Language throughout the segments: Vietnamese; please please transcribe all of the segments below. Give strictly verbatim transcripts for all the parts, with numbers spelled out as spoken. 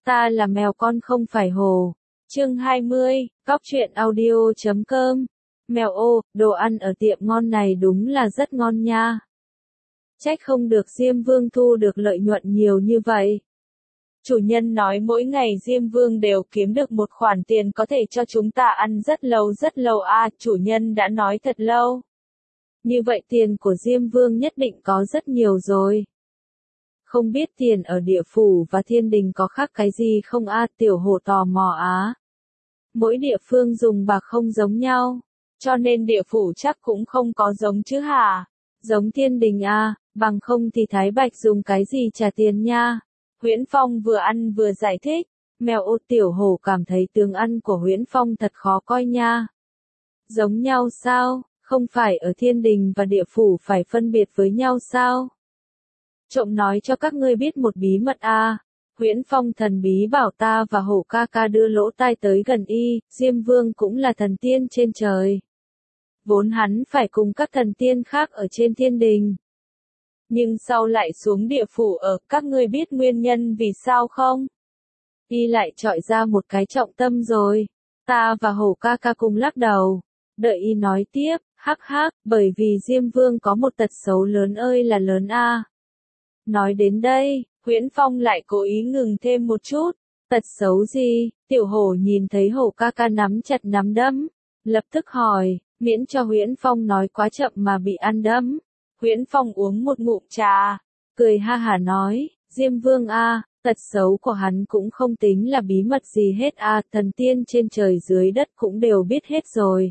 Ta là mèo con không phải hổ. Chương hai mươi, Cóc truyện audio chấm com. Mèo ô, đồ ăn ở tiệm ngon này đúng là rất ngon nha. Trách không được Diêm Vương thu được lợi nhuận nhiều như vậy. Chủ nhân nói mỗi ngày Diêm Vương đều kiếm được một khoản tiền có thể cho chúng ta ăn rất lâu rất lâu à, chủ nhân đã nói thật lâu. Như vậy tiền của Diêm Vương nhất định có rất nhiều rồi. Không biết tiền ở địa phủ và thiên đình có khác cái gì không a, tiểu hổ tò mò á. Mỗi địa phương dùng bạc không giống nhau, cho nên địa phủ chắc cũng không có giống chứ hả? Giống thiên đình a, bằng không thì Thái Bạch dùng cái gì trả tiền nha? Huyễn Phong vừa ăn vừa giải thích. Mèo ô, tiểu hổ cảm thấy tướng ăn của Huyễn Phong thật khó coi nha. Giống nhau sao? Không phải ở thiên đình và địa phủ phải phân biệt với nhau sao? Trộm nói cho các ngươi biết một bí mật a. À. Huyễn Phong thần bí bảo ta và hổ ca ca đưa lỗ tai tới gần y, Diêm Vương cũng là thần tiên trên trời. Vốn hắn phải cùng các thần tiên khác ở trên thiên đình. Nhưng sau lại xuống địa phủ ở, các ngươi biết nguyên nhân vì sao không? Y lại chọi ra một cái trọng tâm rồi. Ta và hổ ca ca cùng lắc đầu. Đợi y nói tiếp, hắc hắc, bởi vì Diêm Vương có một tật xấu lớn ơi là lớn a. À. Nói đến đây, Huyễn Phong lại cố ý ngừng thêm một chút. Tật xấu gì? Tiểu hổ nhìn thấy hổ ca ca nắm chặt nắm đấm. Lập tức hỏi, miễn cho Huyễn Phong nói quá chậm mà bị ăn đấm. Huyễn Phong uống một ngụm trà. Cười ha hả nói, Diêm Vương a, à, tật xấu của hắn cũng không tính là bí mật gì hết a, à, thần tiên trên trời dưới đất cũng đều biết hết rồi.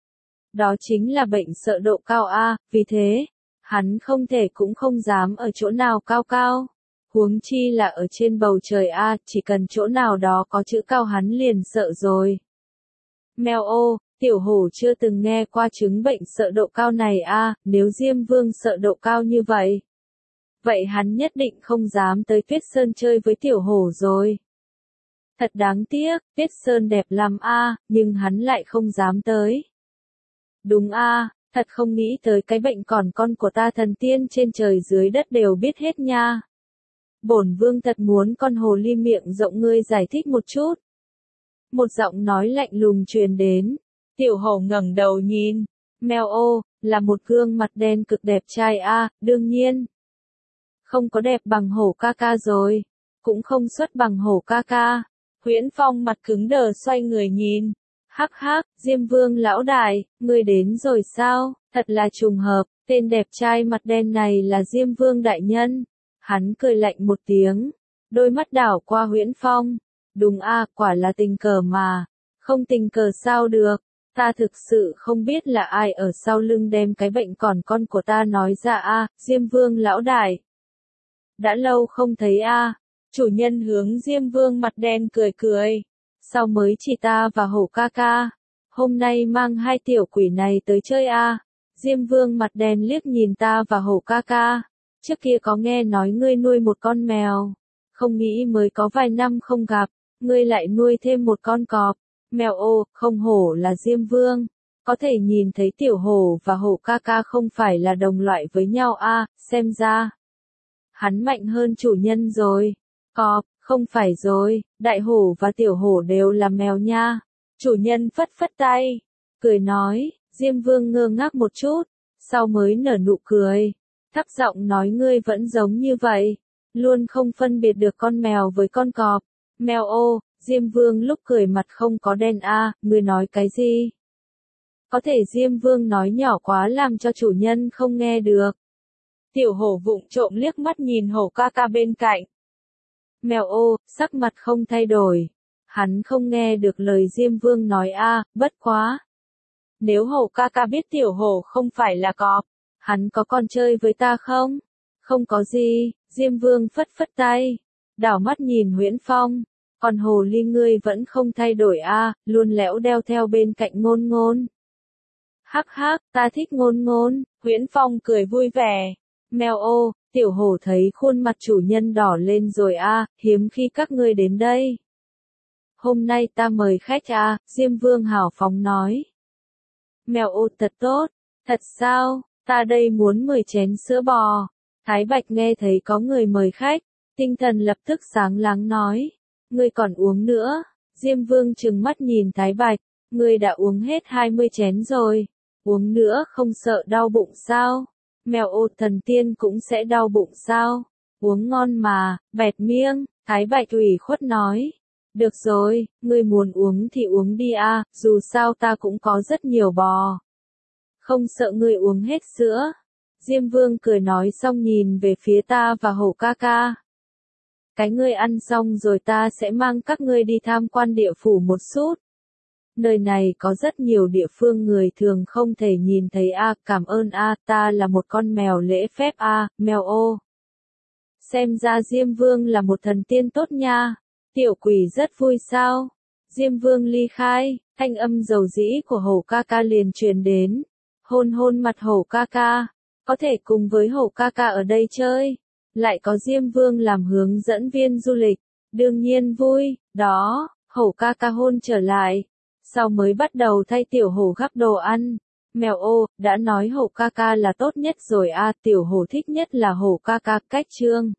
Đó chính là bệnh sợ độ cao a, à, vì thế. Hắn không thể cũng không dám ở chỗ nào cao cao. Huống chi là ở trên bầu trời a, à, chỉ cần chỗ nào đó có chữ cao hắn liền sợ rồi. Mèo ô, tiểu hổ chưa từng nghe qua chứng bệnh sợ độ cao này a, à, nếu Diêm Vương sợ độ cao như vậy. Vậy hắn nhất định không dám tới Tuyết Sơn chơi với tiểu hổ rồi. Thật đáng tiếc, Tuyết Sơn đẹp lắm a, à, nhưng hắn lại không dám tới. Đúng a. À. Thật không nghĩ tới cái bệnh còn con của ta, thần tiên trên trời dưới đất đều biết hết nha. Bổn vương thật muốn con hồ ly miệng rộng ngươi giải thích một chút. Một giọng nói lạnh lùng truyền đến. Tiểu hổ ngẩng đầu nhìn. Mèo ô, là một gương mặt đen cực đẹp trai a, à, đương nhiên. Không có đẹp bằng hổ ca ca rồi. Cũng không xuất bằng hổ ca ca. Huyễn Phong mặt cứng đờ xoay người nhìn. Hắc hắc, Diêm Vương lão đại, ngươi đến rồi sao? Thật là trùng hợp, tên đẹp trai mặt đen này là Diêm Vương đại nhân. Hắn cười lạnh một tiếng, đôi mắt đảo qua Huyễn Phong. Đúng a, à, quả là tình cờ mà. Không tình cờ sao được, ta thực sự không biết là ai ở sau lưng đem cái bệnh còn con của ta nói ra a, à, Diêm Vương lão đại. Đã lâu không thấy a. À. Chủ nhân hướng Diêm Vương mặt đen cười cười. Sao mới chỉ ta và hổ ca ca? Hôm nay mang hai tiểu quỷ này tới chơi a. À? Diêm Vương mặt đen liếc nhìn ta và hổ ca ca. Trước kia có nghe nói ngươi nuôi một con mèo. Không nghĩ mới có vài năm không gặp, ngươi lại nuôi thêm một con cọp. Mèo ô, không hổ là Diêm Vương. Có thể nhìn thấy tiểu hổ và hổ ca ca không phải là đồng loại với nhau a, à, xem ra. Hắn mạnh hơn chủ nhân rồi. Cọp. Không phải rồi, đại hổ và tiểu hổ đều là mèo nha. Chủ nhân phất phất tay, cười nói, Diêm Vương ngơ ngác một chút, sau mới nở nụ cười. Thấp giọng nói ngươi vẫn giống như vậy, luôn không phân biệt được con mèo với con cọp. Mèo ô, Diêm Vương lúc cười mặt không có đen a, à, ngươi nói cái gì? Có thể Diêm Vương nói nhỏ quá làm cho chủ nhân không nghe được. Tiểu hổ vụng trộm liếc mắt nhìn hổ ca ca bên cạnh. Mèo ô, sắc mặt không thay đổi. Hắn không nghe được lời Diêm Vương nói a, à, bất quá. Nếu hổ ca ca biết tiểu hổ không phải là cọp, hắn có còn chơi với ta không? Không có gì, Diêm Vương phất phất tay. Đảo mắt nhìn Huyễn Phong. Còn hồ ly ngươi vẫn không thay đổi a, à, luôn lẽo đeo theo bên cạnh ngôn ngôn. Hắc hắc, ta thích ngôn ngôn, Huyễn Phong cười vui vẻ. Mèo ô, tiểu hổ thấy khuôn mặt chủ nhân đỏ lên rồi a, à, hiếm khi các ngươi đến đây. Hôm nay ta mời khách a, à, Diêm Vương hào phóng nói. Mèo ô thật tốt, thật sao, ta đây muốn mười chén sữa bò. Thái Bạch nghe thấy có người mời khách, tinh thần lập tức sáng láng nói. Ngươi còn uống nữa. Diêm Vương trừng mắt nhìn Thái Bạch, ngươi đã uống hết hai mươi chén rồi, uống nữa không sợ đau bụng sao? Mèo ô thần tiên cũng sẽ đau bụng sao? Uống ngon mà, bẹt miệng, Thái Bạch ủy khuất nói. Được rồi, ngươi muốn uống thì uống đi a, dù sao ta cũng có rất nhiều bò. Không sợ ngươi uống hết sữa. Diêm Vương cười nói xong nhìn về phía ta và Hổ ca ca. Cái ngươi ăn xong rồi ta sẽ mang các ngươi đi tham quan địa phủ một chút. Nơi này có rất nhiều địa phương người thường không thể nhìn thấy a, cảm ơn a, ta là một con mèo lễ phép a, mèo ô. Xem ra Diêm Vương là một thần tiên tốt nha. Tiểu quỷ rất vui sao? Diêm Vương ly khai, thanh âm dầu dĩ của Hổ ca ca liền truyền đến. Hôn hôn mặt Hổ ca ca, có thể cùng với Hổ ca ca ở đây chơi. Lại có Diêm Vương làm hướng dẫn viên du lịch, đương nhiên vui, đó, Hổ ca ca hôn trở lại. Sau mới bắt đầu thay tiểu hổ gắp đồ ăn. Mèo ô, đã nói Hổ ca ca là tốt nhất rồi a, tiểu hổ thích nhất là Hổ ca ca, cách chương.